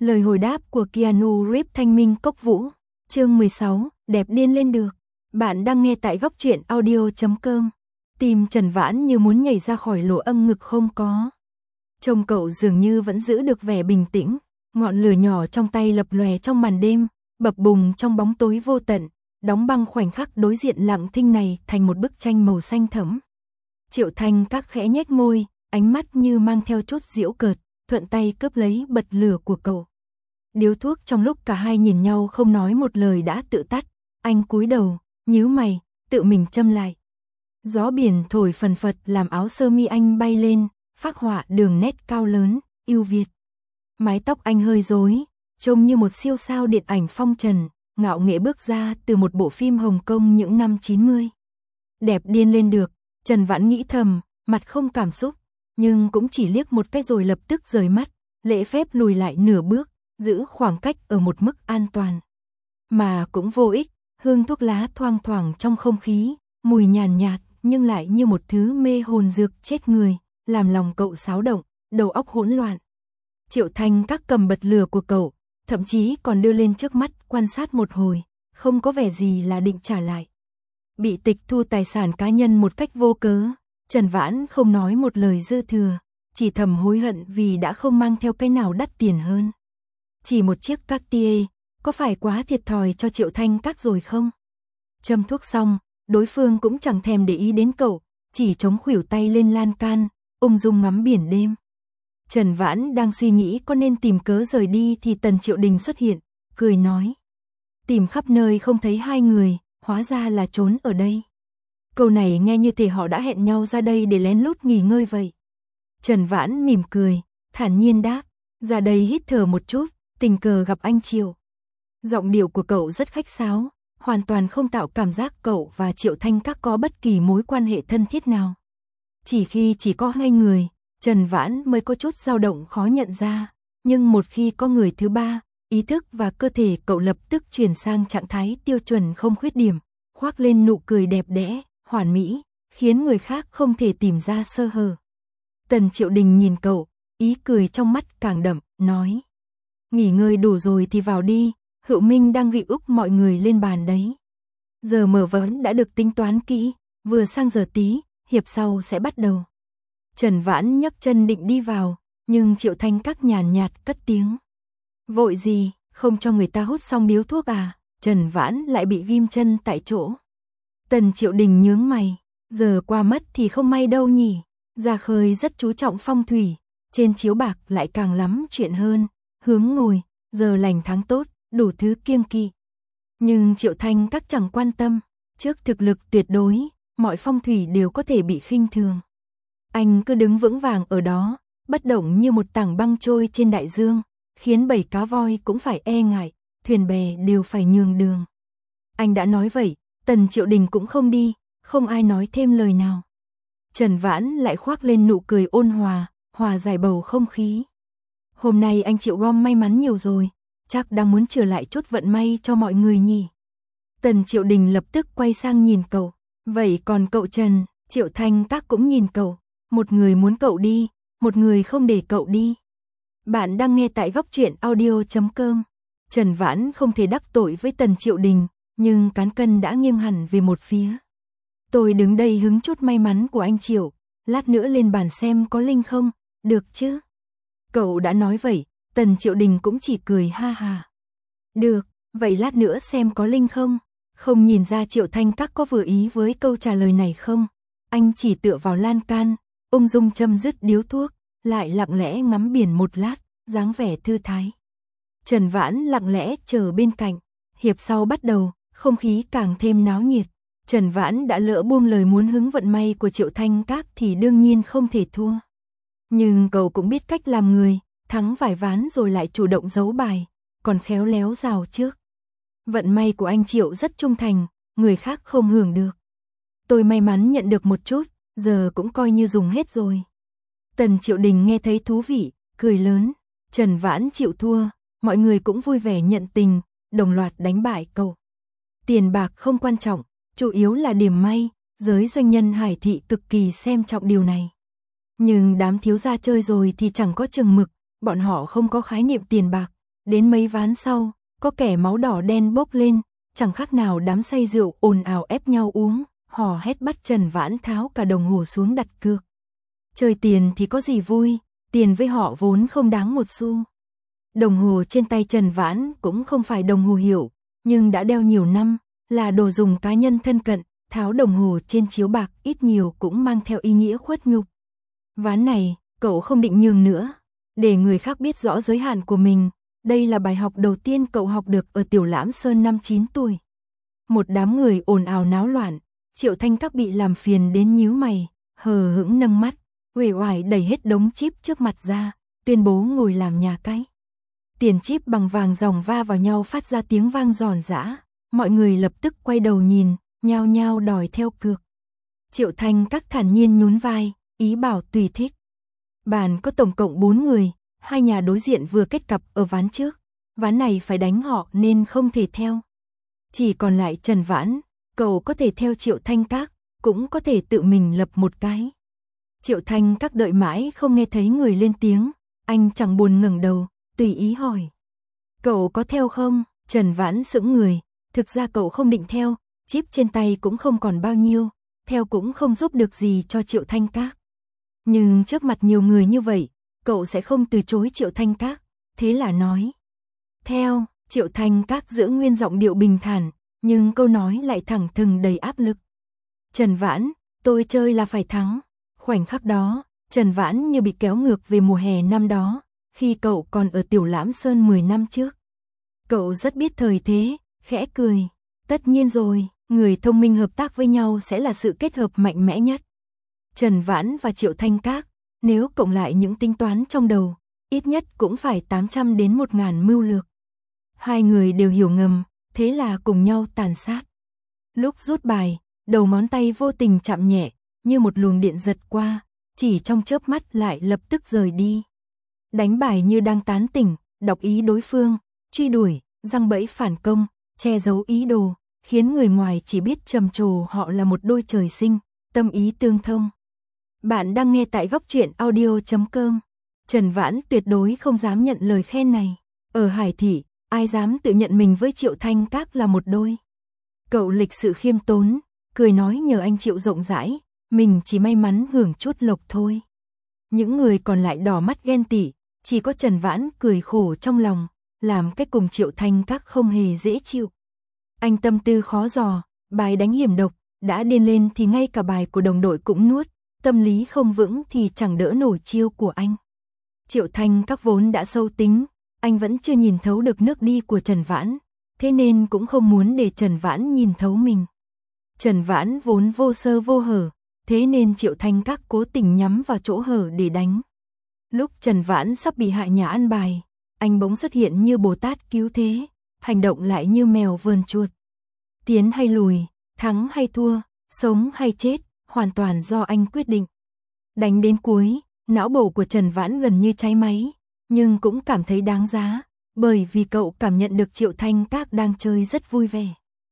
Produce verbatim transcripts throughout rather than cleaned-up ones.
Lời hồi đáp của Keanu Reeves Thanh minh cốc vũ. Chương mười sáu, đẹp điên lên được. Bạn đang nghe tại góc truyện audio chấm com. Tim Trần Vãn như muốn nhảy ra khỏi lỗ âm ngực không có. Trông cậu dường như vẫn giữ được vẻ bình tĩnh, ngọn lửa nhỏ trong tay lập lòe trong màn đêm, bập bùng trong bóng tối vô tận, đóng băng khoảnh khắc đối diện lặng thinh này thành một bức tranh màu xanh thẫm. Triệu Thanh các khẽ nhếch môi, ánh mắt như mang theo chút giễu cợt, thuận tay cướp lấy bật lửa của cậu. Điếu thuốc trong lúc cả hai nhìn nhau không nói một lời đã tự tắt, anh cúi đầu, nhíu mày, tự mình châm lại. Gió biển thổi phần phật làm áo sơ mi anh bay lên, phác họa đường nét cao lớn, yêu Việt. Mái tóc anh hơi rối, trông như một siêu sao điện ảnh phong trần, ngạo nghễ bước ra từ một bộ phim Hồng Kông những năm chín mươi. Đẹp điên lên được, Trần Vãn nghĩ thầm, mặt không cảm xúc, nhưng cũng chỉ liếc một cái rồi lập tức rời mắt, lễ phép lùi lại nửa bước, giữ khoảng cách ở một mức an toàn. Mà cũng vô ích, hương thuốc lá thoang thoảng trong không khí, mùi nhàn nhạt nhưng lại như một thứ mê hồn dược chết người, làm lòng cậu xáo động, đầu óc hỗn loạn. Triệu Thanh các cầm bật lửa của cậu, thậm chí còn đưa lên trước mắt quan sát một hồi, không có vẻ gì là định trả lại. Bị tịch thu tài sản cá nhân một cách vô cớ, Trần Vãn không nói một lời dư thừa, chỉ thầm hối hận vì đã không mang theo cái nào đắt tiền hơn. Chỉ một chiếc Cartier, có phải quá thiệt thòi cho Triệu Thanh các rồi không? Châm thuốc xong, đối phương cũng chẳng thèm để ý đến cậu, chỉ chống khuỷu tay lên lan can, ung dung ngắm biển đêm. Trần Vãn đang suy nghĩ có nên tìm cớ rời đi thì Tần Triệu Đình xuất hiện, cười nói. Tìm khắp nơi không thấy hai người, hóa ra là trốn ở đây. Câu này nghe như thể họ đã hẹn nhau ra đây để lén lút nghỉ ngơi vậy. Trần Vãn mỉm cười, thản nhiên đáp, ra đây hít thở một chút, tình cờ gặp anh Triệu. Giọng điệu của cậu rất khách sáo, hoàn toàn không tạo cảm giác cậu và Triệu Thanh các có bất kỳ mối quan hệ thân thiết nào. Chỉ khi chỉ có hai người, Trần Vãn mới có chút dao động khó nhận ra, nhưng một khi có người thứ ba, ý thức và cơ thể cậu lập tức chuyển sang trạng thái tiêu chuẩn không khuyết điểm, khoác lên nụ cười đẹp đẽ, hoàn mỹ, khiến người khác không thể tìm ra sơ hở. Tần Triệu Đình nhìn cậu, ý cười trong mắt càng đậm, nói. Nghỉ ngơi đủ rồi thì vào đi, Hữu Minh đang gị úc mọi người lên bàn đấy. Giờ mở ván đã được tính toán kỹ, vừa sang giờ tí, hiệp sau sẽ bắt đầu. Trần Vãn nhấc chân định đi vào, nhưng Triệu Thanh các nhàn nhạt cất tiếng. Vội gì, không cho người ta hút xong điếu thuốc à? Trần Vãn lại bị ghim chân tại chỗ. Tần Triệu Đình nhướng mày, giờ qua mất thì không may đâu nhỉ. Ra khơi rất chú trọng phong thủy, trên chiếu bạc lại càng lắm chuyện hơn, hướng ngồi, giờ lành tháng tốt, đủ thứ kiêng kỵ. Nhưng Triệu Thanh các chẳng quan tâm, trước thực lực tuyệt đối, mọi phong thủy đều có thể bị khinh thường. Anh cứ đứng vững vàng ở đó, bất động như một tảng băng trôi trên đại dương, khiến bầy cá voi cũng phải e ngại, thuyền bè đều phải nhường đường. Anh đã nói vậy, Tần Triệu Đình cũng không đi, không ai nói thêm lời nào. Trần Vãn lại khoác lên nụ cười ôn hòa, hòa giải bầu không khí. Hôm nay anh Triệu gom may mắn nhiều rồi, chắc đang muốn trở lại chút vận may cho mọi người nhỉ. Tần Triệu Đình lập tức quay sang nhìn cậu. Vậy còn cậu Trần? Triệu Thanh các cũng nhìn cậu. Một người muốn cậu đi, một người không để cậu đi. Bạn đang nghe tại góc truyện audio chấm com. Trần Vãn không thể đắc tội với Tần Triệu Đình, nhưng cán cân đã nghiêng hẳn về một phía. Tôi đứng đây hứng chút may mắn của anh Triệu, lát nữa lên bàn xem có linh không, được chứ? Cậu đã nói vậy, Tần Triệu Đình cũng chỉ cười ha ha. Được, vậy lát nữa xem có linh không? Không nhìn ra Triệu Thanh các có vừa ý với câu trả lời này không? Anh chỉ tựa vào lan can, ung dung châm dứt điếu thuốc, lại lặng lẽ ngắm biển một lát, dáng vẻ thư thái. Trần Vãn lặng lẽ chờ bên cạnh, hiệp sau bắt đầu, không khí càng thêm náo nhiệt. Trần Vãn đã lỡ buông lời muốn hứng vận may của Triệu Thanh các thì đương nhiên không thể thua. Nhưng cậu cũng biết cách làm người, thắng vài ván rồi lại chủ động giấu bài, còn khéo léo rào trước. Vận may của anh Triệu rất trung thành, người khác không hưởng được. Tôi may mắn nhận được một chút, giờ cũng coi như dùng hết rồi. Tần Triệu Đình nghe thấy thú vị, cười lớn. Trần Vãn chịu thua, mọi người cũng vui vẻ nhận tình, đồng loạt đánh bại cậu. Tiền bạc không quan trọng, chủ yếu là điểm may, giới doanh nhân Hải Thị cực kỳ xem trọng điều này. Nhưng đám thiếu gia chơi rồi thì chẳng có chừng mực, bọn họ không có khái niệm tiền bạc, đến mấy ván sau, có kẻ máu đỏ đen bốc lên, chẳng khác nào đám say rượu ồn ào ép nhau uống, hò hét bắt Trần Vãn tháo cả đồng hồ xuống đặt cược. Chơi tiền thì có gì vui, tiền với họ vốn không đáng một xu. Đồng hồ trên tay Trần Vãn cũng không phải đồng hồ hiệu, nhưng đã đeo nhiều năm, là đồ dùng cá nhân thân cận, tháo đồng hồ trên chiếu bạc ít nhiều cũng mang theo ý nghĩa khuất nhục. Ván này, cậu không định nhường nữa, để người khác biết rõ giới hạn của mình. Đây là bài học đầu tiên cậu học được ở Tiểu Lãm Sơn năm chín tuổi. Một đám người ồn ào náo loạn, Triệu Thanh Các bị làm phiền đến nhíu mày, hờ hững nâng mắt, uể oải đẩy hết đống chip trước mặt ra, tuyên bố ngồi làm nhà cái. Tiền chip bằng vàng ròng va vào nhau phát ra tiếng vang giòn giã, mọi người lập tức quay đầu nhìn, nhao nhao đòi theo cược. Triệu Thanh Các thản nhiên nhún vai, ý bảo tùy thích. Bàn có tổng cộng bốn người, hai nhà đối diện vừa kết cặp ở ván trước, ván này phải đánh họ nên không thể theo. Chỉ còn lại Trần Vãn, cậu có thể theo Triệu Thanh Các, cũng có thể tự mình lập một cái. Triệu Thanh Các đợi mãi không nghe thấy người lên tiếng, anh chẳng buồn ngẩng đầu, tùy ý hỏi. Cậu có theo không? Trần Vãn sững người, thực ra cậu không định theo, chip trên tay cũng không còn bao nhiêu, theo cũng không giúp được gì cho Triệu Thanh Các. Nhưng trước mặt nhiều người như vậy, cậu sẽ không từ chối Triệu Thanh Các, thế là nói. Theo, Triệu Thanh Các giữ nguyên giọng điệu bình thản, nhưng câu nói lại thẳng thừng đầy áp lực. Trần Vãn, tôi chơi là phải thắng. Khoảnh khắc đó, Trần Vãn như bị kéo ngược về mùa hè năm đó, khi cậu còn ở Tiểu Lãm Sơn mười năm trước. Cậu rất biết thời thế, khẽ cười. Tất nhiên rồi, người thông minh hợp tác với nhau sẽ là sự kết hợp mạnh mẽ nhất. Trần Vãn và Triệu Thanh Các, nếu cộng lại những tính toán trong đầu, ít nhất cũng phải tám trăm đến một nghìn mưu lược. Hai người đều hiểu ngầm, thế là cùng nhau tàn sát. Lúc rút bài, đầu ngón tay vô tình chạm nhẹ, như một luồng điện giật qua, chỉ trong chớp mắt lại lập tức rời đi. Đánh bài như đang tán tỉnh, đọc ý đối phương, truy đuổi, giăng bẫy phản công, che giấu ý đồ, khiến người ngoài chỉ biết trầm trồ họ là một đôi trời sinh, tâm ý tương thông. Bạn đang nghe tại góc truyện audio chấm com. Trần Vãn tuyệt đối không dám nhận lời khen này. Ở Hải Thị, ai dám tự nhận mình với Triệu Thanh Các là một đôi. Cậu lịch sự khiêm tốn, cười nói nhờ anh Triệu rộng rãi, mình chỉ may mắn hưởng chút lộc thôi. Những người còn lại đỏ mắt ghen tị, chỉ có Trần Vãn cười khổ trong lòng, làm cái cùng Triệu Thanh Các không hề dễ chịu. Anh tâm tư khó dò, bài đánh hiểm độc, đã điên lên thì ngay cả bài của đồng đội cũng nuốt, tâm lý không vững thì chẳng đỡ nổi chiêu của anh. Triệu Thanh Các vốn đã sâu tính, anh vẫn chưa nhìn thấu được nước đi của Trần Vãn, thế nên cũng không muốn để Trần Vãn nhìn thấu mình. Trần Vãn vốn vô sơ vô hở, thế nên Triệu Thanh Các cố tình nhắm vào chỗ hở để đánh. Lúc Trần Vãn sắp bị hại nhà ăn bài, anh bỗng xuất hiện như Bồ Tát cứu thế, hành động lại như mèo vờn chuột. Tiến hay lùi, thắng hay thua, sống hay chết, hoàn toàn do anh quyết định. Đánh đến cuối, não bộ của Trần Vãn gần như cháy máy, nhưng cũng cảm thấy đáng giá, bởi vì cậu cảm nhận được Triệu Thanh Các đang chơi rất vui vẻ.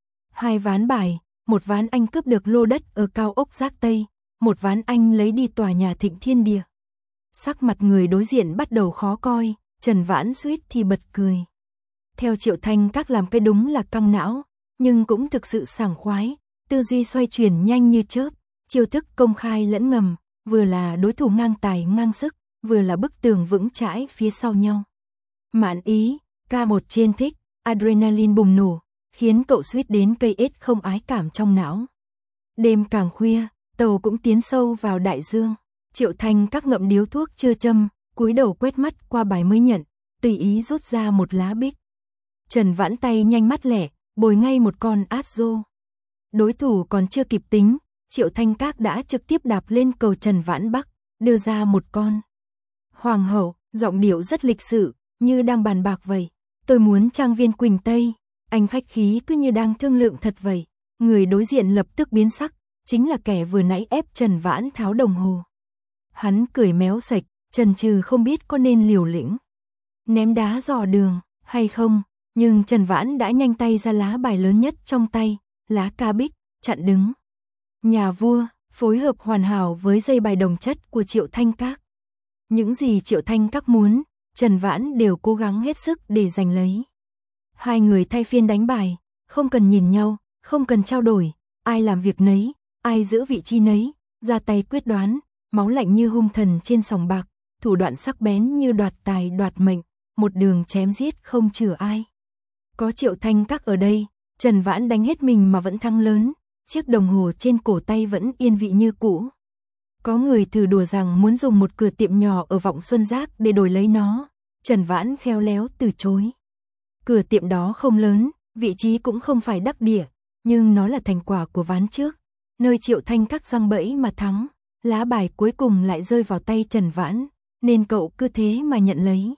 Hai ván bài, một ván anh cướp được lô đất ở cao ốc Giác Tây, một ván anh lấy đi tòa nhà Thịnh Thiên Địa. Sắc mặt người đối diện bắt đầu khó coi, Trần Vãn suýt thì bật cười. Theo Triệu Thanh Các làm cái đúng là căng não, nhưng cũng thực sự sảng khoái, tư duy xoay chuyển nhanh như chớp, chiêu thức công khai lẫn ngầm, vừa là đối thủ ngang tài ngang sức, vừa là bức tường vững chãi phía sau nhau. Mạn ý, ca một trên thích, adrenaline bùng nổ, khiến cậu suýt đến cây ết không ái cảm trong não. Đêm càng khuya, tàu cũng tiến sâu vào đại dương. Triệu Thanh Các ngậm điếu thuốc chưa châm, cúi đầu quét mắt qua bài mới nhận, tùy ý rút ra một lá bích. Trần Vãn tay nhanh mắt lẻ, bồi ngay một con át rô. Đối thủ còn chưa kịp tính, Triệu Thanh Các đã trực tiếp đạp lên cầu Trần Vãn Bắc, đưa ra một con. Hoàng hậu, giọng điệu rất lịch sự, như đang bàn bạc vậy. Tôi muốn trang viên Quỳnh Tây, anh khách khí cứ như đang thương lượng thật vậy. Người đối diện lập tức biến sắc, chính là kẻ vừa nãy ép Trần Vãn tháo đồng hồ. Hắn cười méo sạch, chần chừ không biết có nên liều lĩnh ném đá dò đường hay không, nhưng Trần Vãn đã nhanh tay ra lá bài lớn nhất trong tay, lá ca bích, chặn đứng. Nhà vua, phối hợp hoàn hảo với dây bài đồng chất của Triệu Thanh Các. Những gì Triệu Thanh Các muốn, Trần Vãn đều cố gắng hết sức để giành lấy. Hai người thay phiên đánh bài, không cần nhìn nhau, không cần trao đổi, ai làm việc nấy, ai giữ vị trí nấy, ra tay quyết đoán, máu lạnh như hung thần trên sòng bạc, thủ đoạn sắc bén như đoạt tài đoạt mệnh, một đường chém giết không chừa ai. Có Triệu Thanh Các ở đây, Trần Vãn đánh hết mình mà vẫn thắng lớn, chiếc đồng hồ trên cổ tay vẫn yên vị như cũ. Có người thử đùa rằng muốn dùng một cửa tiệm nhỏ ở Vọng Xuân Giác để đổi lấy nó, Trần Vãn khéo léo từ chối. Cửa tiệm đó không lớn, vị trí cũng không phải đắc địa, nhưng nó là thành quả của ván trước, nơi Triệu Thanh Các giăng bẫy mà thắng, lá bài cuối cùng lại rơi vào tay Trần Vãn, nên cậu cứ thế mà nhận lấy.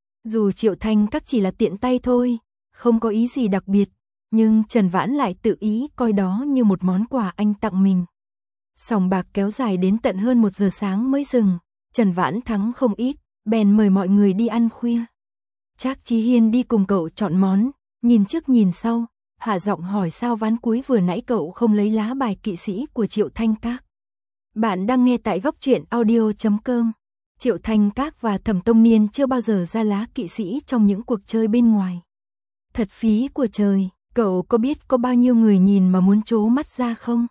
Dù Triệu Thanh Các chỉ là tiện tay thôi, không có ý gì đặc biệt, nhưng Trần Vãn lại tự ý coi đó như một món quà anh tặng mình. Sòng bạc kéo dài đến tận hơn một giờ sáng mới dừng, Trần Vãn thắng không ít, bèn mời mọi người đi ăn khuya. Trác Chí Hiên đi cùng cậu chọn món, nhìn trước nhìn sau, hạ giọng hỏi sao ván cuối vừa nãy cậu không lấy lá bài kỵ sĩ của Triệu Thanh Các. Bạn đang nghe tại góc truyện audio chấm com. Triệu Thanh Các và Thẩm Tông Niên chưa bao giờ ra lá kỵ sĩ trong những cuộc chơi bên ngoài. Thật phí của trời, cậu có biết có bao nhiêu người nhìn mà muốn trố mắt ra không?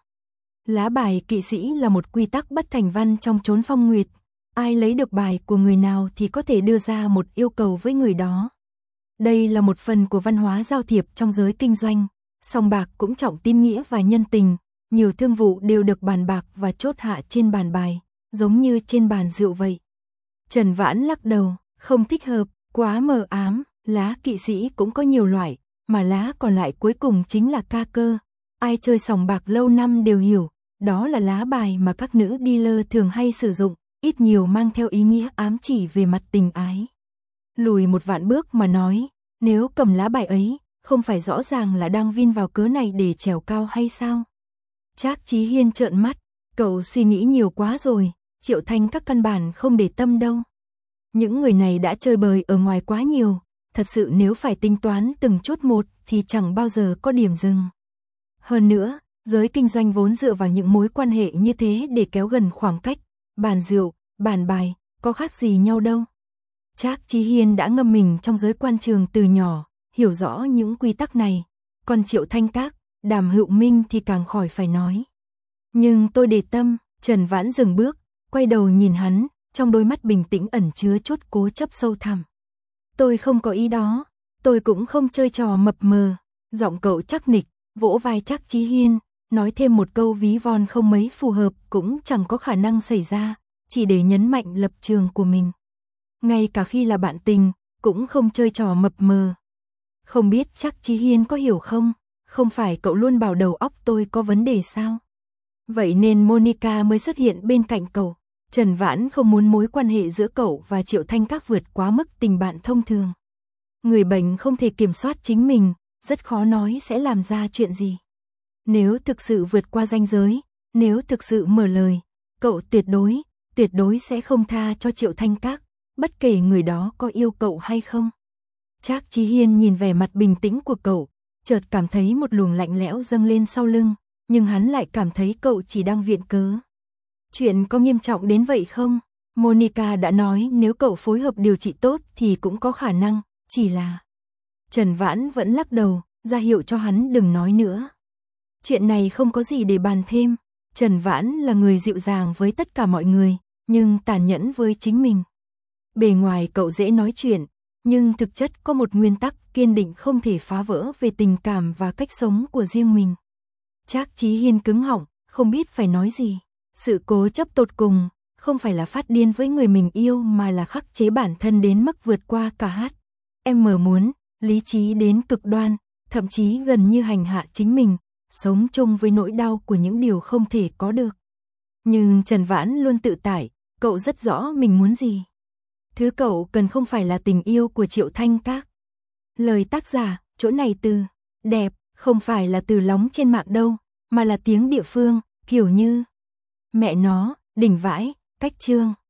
Lá bài kỵ sĩ là một quy tắc bất thành văn trong chốn phong nguyệt. Ai lấy được bài của người nào thì có thể đưa ra một yêu cầu với người đó. Đây là một phần của văn hóa giao thiệp trong giới kinh doanh. Sòng bạc cũng trọng tín nghĩa và nhân tình. Nhiều thương vụ đều được bàn bạc và chốt hạ trên bàn bài, giống như trên bàn rượu vậy. Trần Vãn lắc đầu, không thích hợp, quá mờ ám. Lá kỵ sĩ cũng có nhiều loại, mà lá còn lại cuối cùng chính là ca cơ. Ai chơi sòng bạc lâu năm đều hiểu, đó là lá bài mà các nữ dealer thường hay sử dụng, ít nhiều mang theo ý nghĩa ám chỉ về mặt tình ái. Lùi một vạn bước mà nói, nếu cầm lá bài ấy, không phải rõ ràng là đang vin vào cớ này để trèo cao hay sao? Trác Chí Hiên trợn mắt, cậu suy nghĩ nhiều quá rồi, Triệu Thanh Các căn bản không để tâm đâu. Những người này đã chơi bời ở ngoài quá nhiều, thật sự nếu phải tính toán từng chút một thì chẳng bao giờ có điểm dừng. Hơn nữa, giới kinh doanh vốn dựa vào những mối quan hệ như thế để kéo gần khoảng cách, bàn rượu, bàn bài, có khác gì nhau đâu. Trác Chí Hiên đã ngâm mình trong giới quan trường từ nhỏ, hiểu rõ những quy tắc này, còn Triệu Thanh Các, Đàm Hữu Minh thì càng khỏi phải nói. Nhưng tôi để tâm, Trần Vãn dừng bước, quay đầu nhìn hắn, trong đôi mắt bình tĩnh ẩn chứa chút cố chấp sâu thẳm. Tôi không có ý đó, tôi cũng không chơi trò mập mờ. Giọng cậu chắc nịch, vỗ vai Trác Chí Hiên, nói thêm một câu ví von không mấy phù hợp cũng chẳng có khả năng xảy ra, chỉ để nhấn mạnh lập trường của mình. Ngay cả khi là bạn tình, cũng không chơi trò mập mờ. Không biết Trác Chí Hiên có hiểu không, không phải cậu luôn bảo đầu óc tôi có vấn đề sao? Vậy nên Monica mới xuất hiện bên cạnh cậu. Trần Vãn không muốn mối quan hệ giữa cậu và Triệu Thanh Các vượt quá mức tình bạn thông thường. Người bệnh không thể kiểm soát chính mình, rất khó nói sẽ làm ra chuyện gì. Nếu thực sự vượt qua ranh giới, nếu thực sự mở lời, cậu tuyệt đối, tuyệt đối sẽ không tha cho Triệu Thanh Các, bất kể người đó có yêu cậu hay không. Trác Chí Hiên nhìn vẻ mặt bình tĩnh của cậu, chợt cảm thấy một luồng lạnh lẽo dâng lên sau lưng, nhưng hắn lại cảm thấy cậu chỉ đang viện cớ. Chuyện có nghiêm trọng đến vậy không? Monica đã nói nếu cậu phối hợp điều trị tốt thì cũng có khả năng, chỉ là... Trần Vãn vẫn lắc đầu, ra hiệu cho hắn đừng nói nữa. Chuyện này không có gì để bàn thêm. Trần Vãn là người dịu dàng với tất cả mọi người, nhưng tàn nhẫn với chính mình. Bề ngoài cậu dễ nói chuyện, nhưng thực chất có một nguyên tắc kiên định không thể phá vỡ về tình cảm và cách sống của riêng mình. Trác Chí Hiên cứng họng, không biết phải nói gì. Sự cố chấp tột cùng, không phải là phát điên với người mình yêu mà là khắc chế bản thân đến mức vượt qua cả hát. Em mờ muốn, lý trí đến cực đoan, thậm chí gần như hành hạ chính mình, sống chung với nỗi đau của những điều không thể có được. Nhưng Trần Vãn luôn tự tải, cậu rất rõ mình muốn gì. Thứ cậu cần không phải là tình yêu của Triệu Thanh Các. Lời tác giả, chỗ này từ đẹp, không phải là từ lóng trên mạng đâu, mà là tiếng địa phương, kiểu như mẹ nó, đỉnh vãi, cách chương.